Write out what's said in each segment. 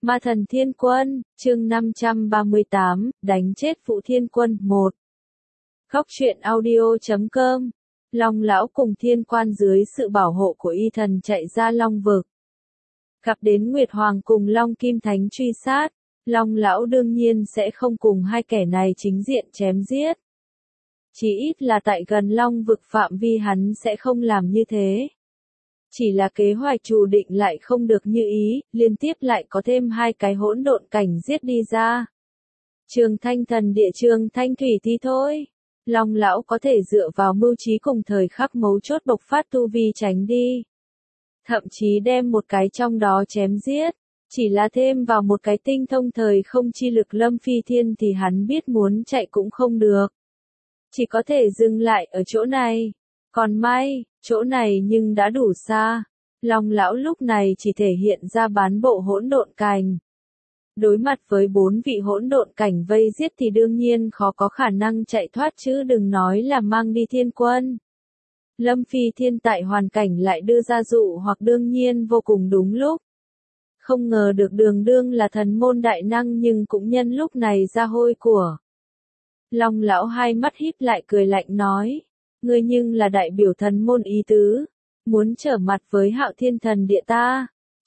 Ma thần Thiên Quân, chương 538, đánh chết Vũ Thiên Quân 1. Góc truyện audio.com. Long lão cùng Thiên Quan dưới sự bảo hộ của y thần chạy ra Long vực. Gặp đến Nguyệt Hoàng cùng Long Kim Thánh truy sát, Long lão đương nhiên sẽ không cùng hai kẻ này chính diện chém giết. Chỉ ít là tại gần Long vực phạm vi hắn sẽ không làm như thế. Chỉ là kế hoạch chủ định lại không được như ý, liên tiếp lại có thêm hai cái hỗn độn cảnh giết đi ra. Trường Thanh thần địa Trường Thanh thủy thì thôi. Long lão có thể dựa vào mưu trí cùng thời khắc mấu chốt bộc phát tu vi tránh đi. Thậm chí đem một cái trong đó chém giết. Chỉ là thêm vào một cái tinh thông thời không chi lực Lâm Phi Thiên thì hắn biết muốn chạy cũng không được. Chỉ có thể dừng lại ở chỗ này. Còn may, chỗ này nhưng đã đủ xa. Long lão lúc này chỉ thể hiện ra bán bộ hỗn độn cảnh. Đối mặt với 4 vị hỗn độn cảnh vây giết thì đương nhiên khó có khả năng chạy thoát chứ đừng nói là mang đi Thiên Quân. Lâm Phi Thiên tại hoàn cảnh lại đưa ra dụ hoặc đương nhiên vô cùng đúng lúc. Không ngờ được đường đương là thần môn đại năng nhưng cũng nhân lúc này ra hôi của. Long lão hai mắt híp lại cười lạnh nói. Ngươi nhưng là đại biểu thần môn ý tứ, muốn trở mặt với Hạo Thiên thần địa ta.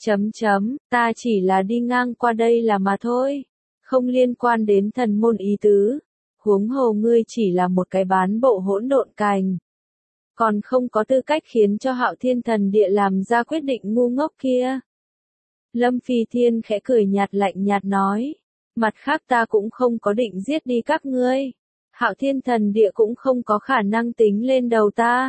Ta chỉ là đi ngang qua đây là mà thôi, không liên quan đến thần môn ý tứ. Huống hồ ngươi chỉ là một cái bán bộ hỗn độn cảnh, còn không có tư cách khiến cho Hạo Thiên thần địa làm ra quyết định ngu ngốc kia. Lâm Phi Thiên khẽ cười nhạt lạnh nhạt nói, mặt khác ta cũng không có định giết đi các ngươi. Hạo Thiên thần địa cũng không có khả năng tính lên đầu ta.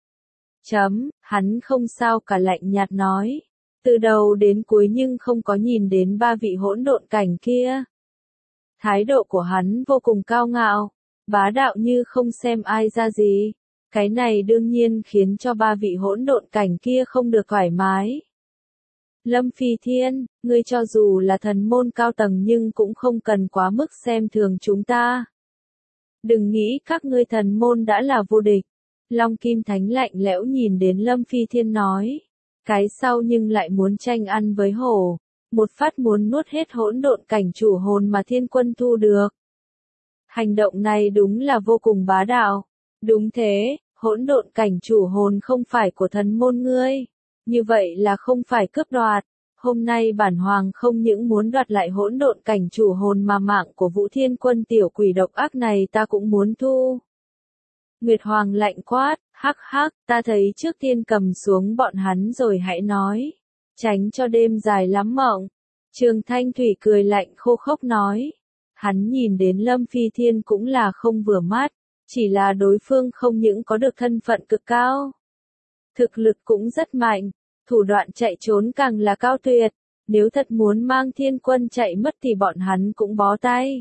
Hắn không sao cả lạnh nhạt nói. Từ đầu đến cuối nhưng không có nhìn đến 3 vị hỗn độn cảnh kia. Thái độ của hắn vô cùng cao ngạo, bá đạo như không xem ai ra gì. Cái này đương nhiên khiến cho 3 vị hỗn độn cảnh kia không được thoải mái. Lâm Phi Thiên, ngươi cho dù là thần môn cao tầng nhưng cũng không cần quá mức xem thường chúng ta. Đừng nghĩ các ngươi thần môn đã là vô địch. Long Kim Thánh lạnh lẽo nhìn đến Lâm Phi Thiên nói. Cái sau nhưng lại muốn tranh ăn với hổ. Một phát muốn nuốt hết hỗn độn cảnh chủ hồn mà Thiên Quân thu được. Hành động này đúng là vô cùng bá đạo. Đúng thế, hỗn độn cảnh chủ hồn không phải của thần môn ngươi. Như vậy là không phải cướp đoạt. Hôm nay bản hoàng không những muốn đoạt lại hỗn độn cảnh chủ hồn mà mạng của Vũ Thiên Quân tiểu quỷ độc ác này ta cũng muốn thu. Nguyệt Hoàng lạnh quát, hắc hắc, ta thấy trước tiên cầm xuống bọn hắn rồi hãy nói. Tránh cho đêm dài lắm mộng. Trường Thanh Thủy cười lạnh khô khốc nói. Hắn nhìn đến Lâm Phi Thiên cũng là không vừa mắt, chỉ là đối phương không những có được thân phận cực cao. Thực lực cũng rất mạnh. Thủ đoạn chạy trốn càng là cao tuyệt, nếu thật muốn mang Thiên Quân chạy mất thì bọn hắn cũng bó tay.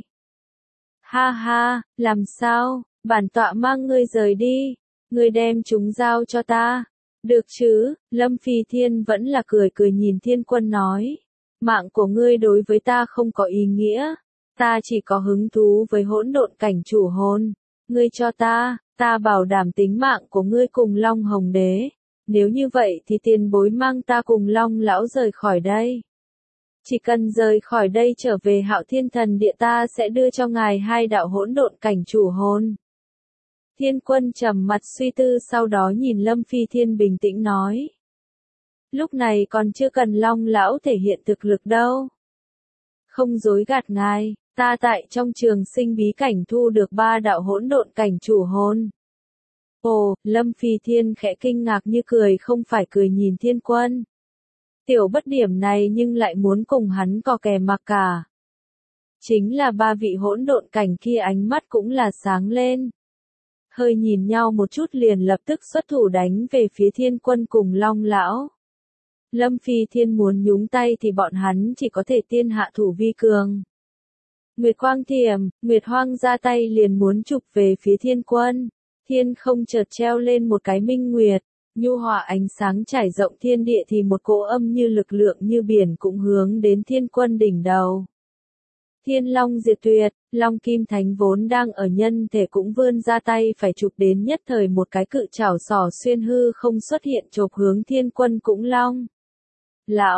Ha ha, làm sao, bản tọa mang ngươi rời đi, ngươi đem chúng giao cho ta. Được chứ, Lâm Phi Thiên vẫn là cười cười nhìn Thiên Quân nói. Mạng của ngươi đối với ta không có ý nghĩa, ta chỉ có hứng thú với hỗn độn cảnh chủ hồn. Ngươi cho ta bảo đảm tính mạng của ngươi cùng Long Hồng Đế. Nếu như vậy thì tiền bối mang ta cùng Long lão rời khỏi đây. Chỉ cần rời khỏi đây trở về Hạo Thiên thần địa ta sẽ đưa cho ngài 2 đạo hỗn độn cảnh chủ hồn. Thiên Quân trầm mặt suy tư sau đó nhìn Lâm Phi Thiên bình tĩnh nói. Lúc này còn chưa cần Long lão thể hiện thực lực đâu. Không dối gạt ngài, ta tại trong trường sinh bí cảnh thu được 3 đạo hỗn độn cảnh chủ hồn. Ồ, Lâm Phi Thiên khẽ kinh ngạc như cười không phải cười nhìn Thiên Quân. Tiểu bất điểm này nhưng lại muốn cùng hắn cò kè mặc cả. Chính là 3 vị hỗn độn cảnh kia ánh mắt cũng là sáng lên. Hơi nhìn nhau một chút liền lập tức xuất thủ đánh về phía Thiên Quân cùng Long lão. Lâm Phi Thiên muốn nhúng tay thì bọn hắn chỉ có thể tiên hạ thủ vi cường. Nguyệt Quang Thiểm, Nguyệt Hoang ra tay liền muốn chụp về phía Thiên Quân. Thiên không chợt treo lên một cái minh nguyệt, nhu hòa ánh sáng trải rộng thiên địa thì một cỗ âm như lực lượng như biển cũng hướng đến Thiên Quân đỉnh đầu. Thiên Long diệt tuyệt, Long Kim Thánh vốn đang ở nhân thể cũng vươn ra tay phải chụp đến nhất thời một cái cự chảo sỏ xuyên hư không xuất hiện chộp hướng Thiên Quân cũng long. Lão,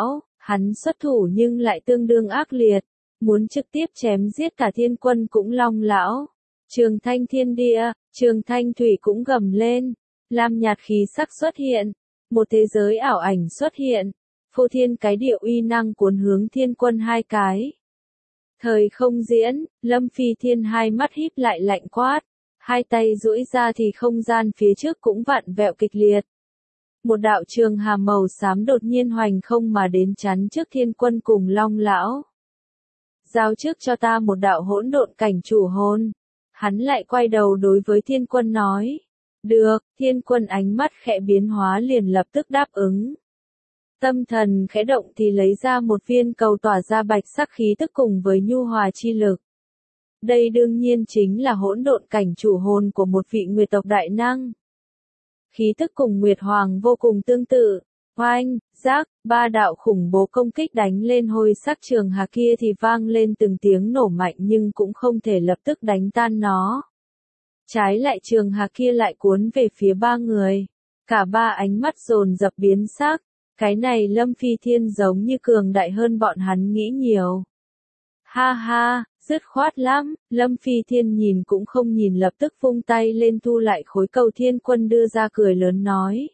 Hắn xuất thủ nhưng lại tương đương ác liệt, muốn trực tiếp chém giết cả thiên quân cũng long lão. Trường thanh thiên địa, trường thanh thủy cũng gầm lên, lam nhạt khí sắc xuất hiện, một thế giới ảo ảnh xuất hiện, phô thiên cái địa uy năng cuốn hướng thiên quân hai cái. Thời không diễn, Lâm Phi Thiên hai mắt híp lại lạnh quát, hai tay duỗi ra thì không gian phía trước cũng vặn vẹo kịch liệt. Một đạo trường hà màu xám đột nhiên hoành không mà đến chắn trước thiên quân cùng long lão. Giao trước cho ta một đạo hỗn độn cảnh chủ hồn. Hắn lại quay đầu đối với thiên quân nói. Được, thiên quân ánh mắt khẽ biến hóa liền lập tức đáp ứng. Tâm thần khẽ động thì lấy ra một viên cầu tỏa ra bạch sắc khí tức cùng với nhu hòa chi lực. Đây đương nhiên chính là hỗn độn cảnh chủ hồn của một vị nguyệt tộc đại năng. Khí tức cùng Nguyệt Hoàng vô cùng tương tự. Oanh, giác, ba đạo khủng bố công kích đánh lên hôi sắc trường hà kia thì vang lên từng tiếng nổ mạnh nhưng cũng không thể lập tức đánh tan nó. Trái lại trường hà kia lại cuốn về phía ba người. Cả ba ánh mắt dồn dập biến sắc. Cái này Lâm Phi Thiên giống như cường đại hơn bọn hắn nghĩ nhiều. Ha ha, dứt khoát lắm, Lâm Phi Thiên nhìn cũng không nhìn lập tức vung tay lên thu lại khối cầu thiên quân đưa ra cười lớn nói.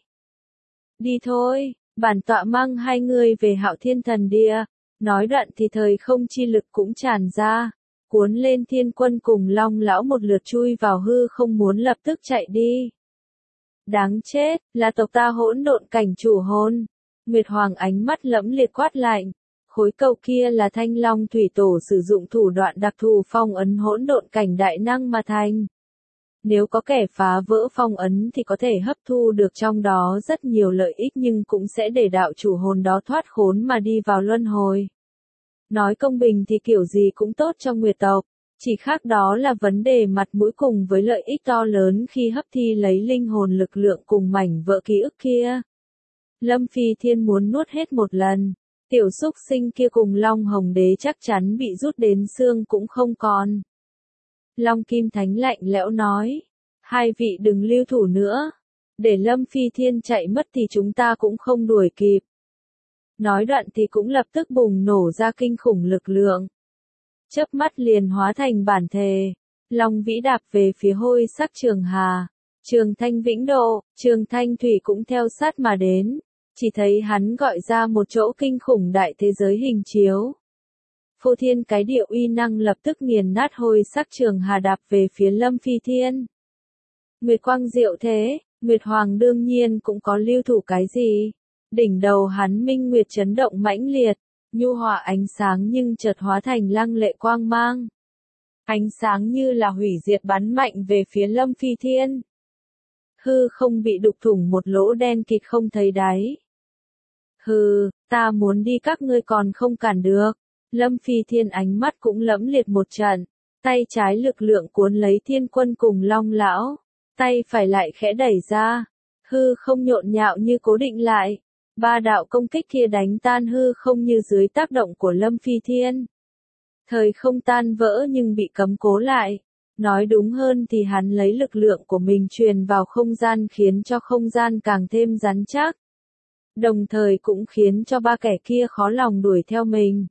Đi thôi, bản tọa mang hai người về Hạo Thiên Thần Địa. Nói đoạn thì thời không chi lực cũng tràn ra, cuốn lên thiên quân cùng long lão một lượt chui vào hư không muốn lập tức chạy đi. Đáng chết, là tộc ta hỗn độn cảnh chủ hồn. Nguyệt Hoàng ánh mắt lẫm liệt quát lạnh. Khối cầu kia là Thanh Long Thủy Tổ sử dụng thủ đoạn đặc thù phong ấn hỗn độn cảnh đại năng mà thành. Nếu có kẻ phá vỡ phong ấn thì có thể hấp thu được trong đó rất nhiều lợi ích nhưng cũng sẽ để đạo chủ hồn đó thoát khốn mà đi vào luân hồi. Nói công bình thì kiểu gì cũng tốt cho Nguyệt tộc, chỉ khác đó là vấn đề mặt mũi cùng với lợi ích to lớn khi hấp thi lấy linh hồn lực lượng cùng mảnh vỡ ký ức kia. Lâm Phi Thiên muốn nuốt hết một lần. Tiểu súc sinh kia cùng Long Hồng Đế chắc chắn bị rút đến xương cũng không còn. Long Kim Thánh lạnh lẽo nói. Hai vị đừng lưu thủ nữa. Để Lâm Phi Thiên chạy mất thì chúng ta cũng không đuổi kịp. Nói đoạn thì cũng lập tức bùng nổ ra kinh khủng lực lượng. Chớp mắt liền hóa thành bản thể. Long vĩ đạp về phía hôi sắc trường hà. Trường Thanh Vĩnh Độ, Trường Thanh Thủy cũng theo sát mà đến. Chỉ thấy hắn gọi ra một chỗ kinh khủng đại thế giới hình chiếu. Phô thiên cái địa uy năng lập tức nghiền nát hôi sắc trường hà đạp về phía Lâm Phi Thiên. Nguyệt quang diệu thế, Nguyệt Hoàng đương nhiên cũng có lưu thủ cái gì. Đỉnh đầu hắn minh nguyệt chấn động mãnh liệt, nhu hòa ánh sáng nhưng chợt hóa thành lăng lệ quang mang. Ánh sáng như là hủy diệt bắn mạnh về phía Lâm Phi Thiên. Hư không bị đục thủng một lỗ đen kịt không thấy đáy. Hừ, ta muốn đi các ngươi còn không cản được. Lâm Phi Thiên ánh mắt cũng lẫm liệt một trận. Tay trái lực lượng cuốn lấy thiên quân cùng long lão. Tay phải lại khẽ đẩy ra. Hư không nhộn nhạo như cố định lại. Ba đạo công kích kia đánh tan hư không như dưới tác động của Lâm Phi Thiên. Thời không tan vỡ nhưng bị cấm cố lại. Nói đúng hơn thì hắn lấy lực lượng của mình truyền vào không gian khiến cho không gian càng thêm rắn chắc. Đồng thời cũng khiến cho ba kẻ kia khó lòng đuổi theo mình.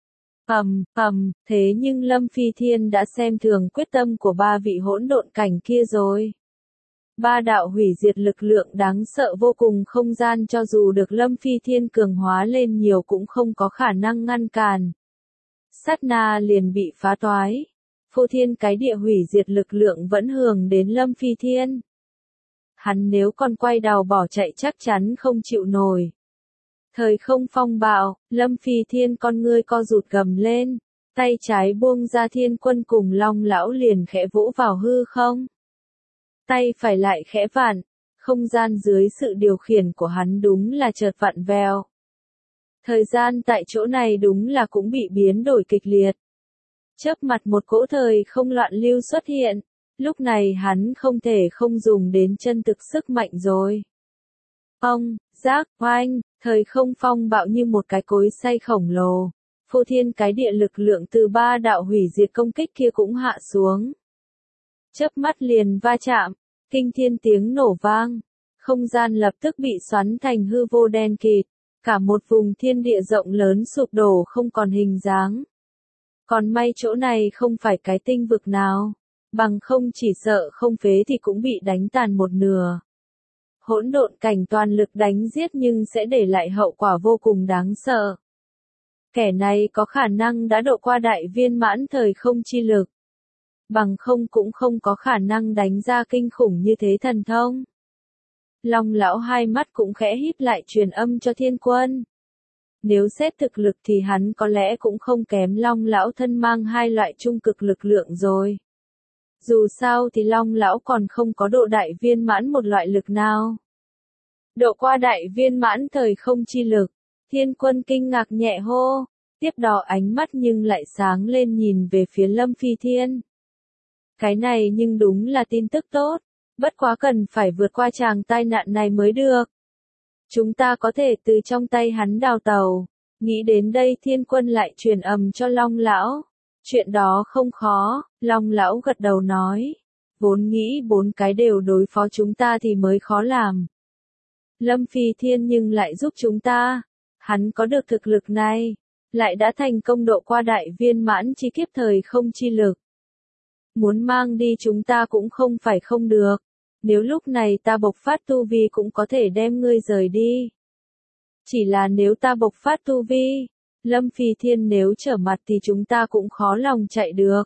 Thế nhưng Lâm Phi Thiên đã xem thường quyết tâm của ba vị hỗn độn cảnh kia rồi. Ba đạo hủy diệt lực lượng đáng sợ vô cùng không gian cho dù được Lâm Phi Thiên cường hóa lên nhiều cũng không có khả năng ngăn cản. Sát na liền bị phá toái. Phô thiên cái địa hủy diệt lực lượng vẫn hưởng đến Lâm Phi Thiên. Hắn nếu còn quay đầu bỏ chạy chắc chắn không chịu nổi. Thời không phong bạo, Lâm Phi Thiên con ngươi co rụt gầm lên. Tay trái buông ra thiên quân cùng long lão liền khẽ vỗ vào hư không. Tay phải lại khẽ vặn, không gian dưới sự điều khiển của hắn đúng là chợt vặn vẹo. Thời gian tại chỗ này đúng là cũng bị biến đổi kịch liệt. Chớp mặt một cỗ thời không loạn lưu xuất hiện, lúc này hắn không thể không dùng đến chân thực sức mạnh rồi. Giác, oanh, thời không phong bạo như một cái cối xay khổng lồ. Phô thiên cái địa lực lượng từ ba đạo hủy diệt công kích kia cũng hạ xuống. Chớp mắt liền va chạm, kinh thiên tiếng nổ vang. Không gian lập tức bị xoắn thành hư vô đen kịt. Cả một vùng thiên địa rộng lớn sụp đổ không còn hình dáng. Còn may chỗ này không phải cái tinh vực nào, bằng không chỉ sợ không phế thì cũng bị đánh tàn một nửa. Hỗn độn cảnh toàn lực đánh giết nhưng sẽ để lại hậu quả vô cùng đáng sợ. Kẻ này có khả năng đã độ qua đại viên mãn thời không chi lực. Bằng không cũng không có khả năng đánh ra kinh khủng như thế thần thông. Long lão hai mắt cũng khẽ híp lại truyền âm cho Thiên Quân. Nếu xét thực lực thì hắn có lẽ cũng không kém Long lão thân mang hai loại trung cực lực lượng rồi. Dù sao thì Long lão còn không có độ đại viên mãn một loại lực nào. Độ qua đại viên mãn thời không chi lực, Thiên Quân kinh ngạc nhẹ hô, tiếp đó ánh mắt nhưng lại sáng lên nhìn về phía Lâm Phi Thiên. Cái này nhưng đúng là tin tức tốt, bất quá cần phải vượt qua tràng tai nạn này mới được. Chúng ta có thể từ trong tay hắn đào tàu. Nghĩ đến đây Thiên Quân lại truyền âm cho Long lão. Chuyện đó không khó, Long lão gật đầu nói. Vốn nghĩ 4 cái đều đối phó chúng ta thì mới khó làm. Lâm Phi Thiên nhưng lại giúp chúng ta. Hắn có được thực lực này, lại đã thành công độ qua đại viên mãn chi kiếp thời không chi lực. Muốn mang đi chúng ta cũng không phải không được. Nếu lúc này ta bộc phát tu vi cũng có thể đem ngươi rời đi. Chỉ là nếu ta bộc phát tu vi, Lâm Phi Thiên nếu trở mặt thì chúng ta cũng khó lòng chạy được.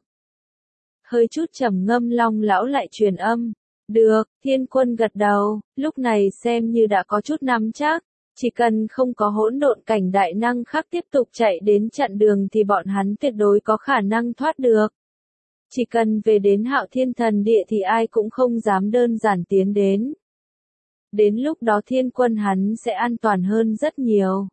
Hơi chút trầm ngâm Long lão lại truyền âm. Được, Thiên Quân gật đầu, lúc này xem như đã có chút nắm chắc. Chỉ cần không có hỗn độn cảnh đại năng khác tiếp tục chạy đến chặn đường thì bọn hắn tuyệt đối có khả năng thoát được. Chỉ cần về đến Hạo Thiên Thần Địa thì ai cũng không dám đơn giản tiến đến. Đến lúc đó Thiên Quân hắn sẽ an toàn hơn rất nhiều.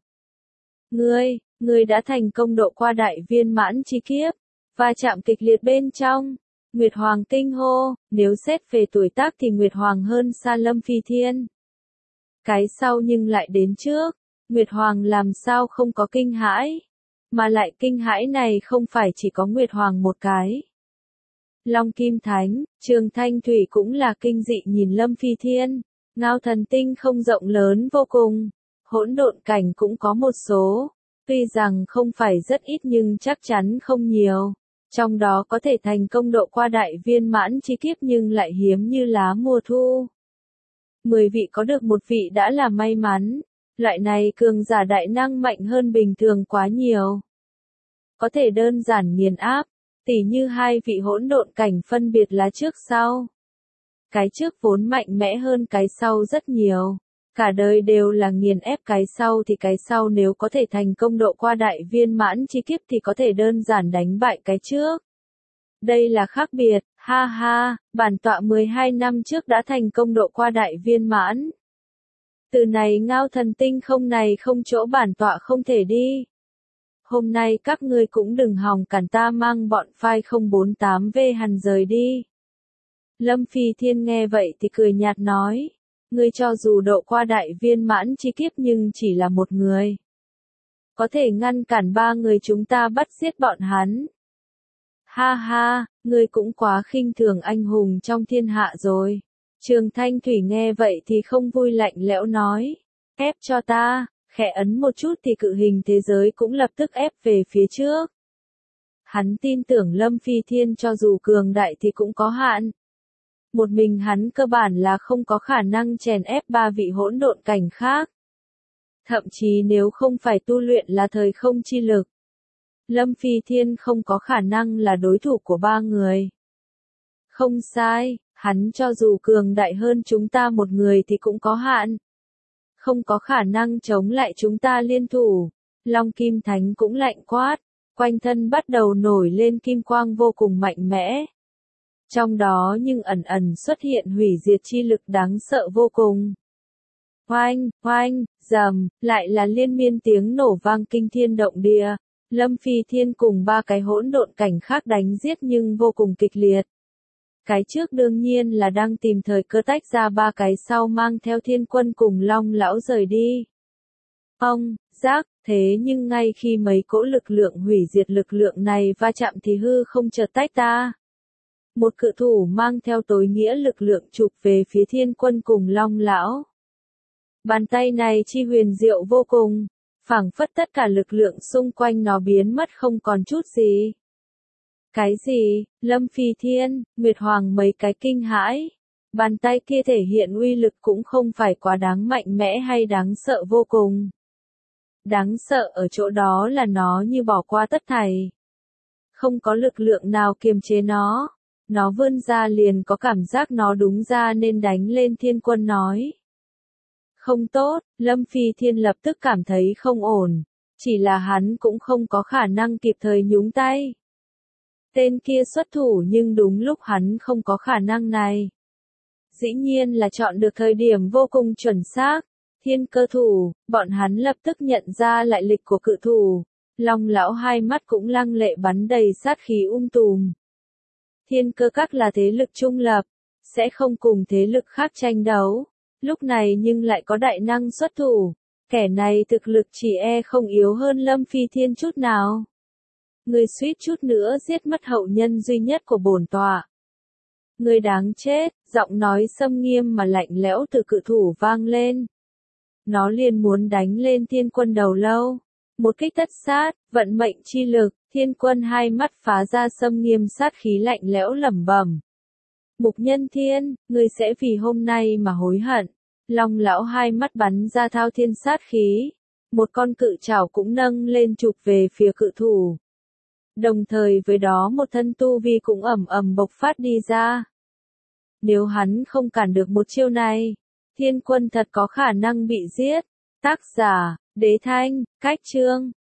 Ngươi đã thành công độ qua đại viên mãn chi kiếp, va chạm kịch liệt bên trong. Nguyệt Hoàng kinh hô, nếu xét về tuổi tác thì Nguyệt Hoàng hơn xa Lâm Phi Thiên. Cái sau nhưng lại đến trước, Nguyệt Hoàng làm sao không có kinh hãi, mà lại kinh hãi này không phải chỉ có Nguyệt Hoàng một cái. Long Kim Thánh, Trường Thanh Thủy cũng là kinh dị nhìn Lâm Phi Thiên, Ngao Thần Tinh không rộng lớn vô cùng, hỗn độn cảnh cũng có một số, tuy rằng không phải rất ít nhưng chắc chắn không nhiều. Trong đó có thể thành công độ qua đại viên mãn chi kiếp nhưng lại hiếm như lá mùa thu. 10 vị có được một vị đã là may mắn, loại này cường giả đại năng mạnh hơn bình thường quá nhiều. Có thể đơn giản nghiền áp, tỉ như 2 vị hỗn độn cảnh phân biệt là trước sau. Cái trước vốn mạnh mẽ hơn cái sau rất nhiều. Cả đời đều là nghiền ép cái sau thì cái sau nếu có thể thành công độ qua đại viên mãn chi kiếp thì có thể đơn giản đánh bại cái trước. Đây là khác biệt, ha ha, bản tọa 12 năm trước đã thành công độ qua đại viên mãn. Từ này Ngao Thần Tinh không này không chỗ bản tọa không thể đi. Hôm nay các ngươi cũng đừng hòng cản ta mang bọn phai 048 về Hàn rời đi. Lâm Phi Thiên nghe vậy thì cười nhạt nói. Ngươi cho dù độ qua đại viên mãn chi kiếp nhưng chỉ là một người. Có thể ngăn cản 3 người chúng ta bắt giết bọn hắn. Ha ha, ngươi cũng quá khinh thường anh hùng trong thiên hạ rồi. Trường Thanh Thủy nghe vậy thì không vui lạnh lẽo nói. Ép cho ta, khẽ ấn một chút thì cự hình thế giới cũng lập tức ép về phía trước. Hắn tin tưởng Lâm Phi Thiên cho dù cường đại thì cũng có hạn. Một mình hắn cơ bản là không có khả năng chèn ép 3 vị hỗn độn cảnh khác. Thậm chí nếu không phải tu luyện là thời không chi lực, Lâm Phi Thiên không có khả năng là đối thủ của 3 người. Không sai, hắn cho dù cường đại hơn chúng ta một người thì cũng có hạn. Không có khả năng chống lại chúng ta liên thủ. Long Kim Thánh cũng lạnh quát, quanh thân bắt đầu nổi lên kim quang vô cùng mạnh mẽ. Trong đó nhưng ẩn ẩn xuất hiện hủy diệt chi lực đáng sợ vô cùng. Oanh, oanh, rầm, lại là liên miên tiếng nổ vang kinh thiên động địa. Lâm Phi Thiên cùng 3 cái hỗn độn cảnh khác đánh giết nhưng vô cùng kịch liệt. Cái trước đương nhiên là đang tìm thời cơ tách ra 3 cái sau mang theo Thiên Quân cùng Long lão rời đi. Ông, giác, thế nhưng ngay khi mấy cỗ lực lượng hủy diệt lực lượng này va chạm thì hư không chợt tách ta. Một cự thủ mang theo tối nghĩa lực lượng chụp về phía Thiên Quân cùng Long lão. Bàn tay này chi huyền diệu vô cùng, phảng phất tất cả lực lượng xung quanh nó biến mất không còn chút gì. Cái gì? Lâm Phi Thiên, Nguyệt Hoàng mấy cái kinh hãi. Bàn tay kia thể hiện uy lực cũng không phải quá đáng mạnh mẽ hay đáng sợ vô cùng. Đáng sợ ở chỗ đó là nó như bỏ qua tất thảy. Không có lực lượng nào kiềm chế nó. Nó vươn ra liền có cảm giác nó đúng ra nên đánh lên Thiên Quân nói. Không tốt, Lâm Phi Thiên lập tức cảm thấy không ổn. Chỉ là hắn cũng không có khả năng kịp thời nhúng tay. Tên kia xuất thủ nhưng đúng lúc hắn không có khả năng này. Dĩ nhiên là chọn được thời điểm vô cùng chuẩn xác. Thiên Cơ thủ, bọn hắn lập tức nhận ra lại lịch của cự thủ. Long lão hai mắt cũng lăng lệ bắn đầy sát khí tùm. Thiên Cơ các là thế lực trung lập, sẽ không cùng thế lực khác tranh đấu. Lúc này nhưng lại có đại năng xuất thủ. Kẻ này thực lực chỉ không yếu hơn Lâm Phi Thiên chút nào. Người suýt chút nữa giết mất hậu nhân duy nhất của bổn tọa. Người đáng chết, giọng nói xâm nghiêm mà lạnh lẽo từ cự thủ vang lên. Nó liền muốn đánh lên Thiên Quân đầu lâu. Một kích tất sát, vận mệnh chi lực, Thiên Quân hai mắt phá ra xâm nghiêm sát khí lạnh lẽo lẩm bẩm. Mục Nhân Thiên, ngươi sẽ vì hôm nay mà hối hận. Long lão hai mắt bắn ra thao thiên sát khí. Một con cự trảo cũng nâng lên chụp về phía cự thủ. Đồng thời với đó một thân tu vi cũng ầm ầm bộc phát đi ra. Nếu hắn không cản được một chiêu này, Thiên Quân thật có khả năng bị giết. Tác giả, Đế Thanh, Cách Chương.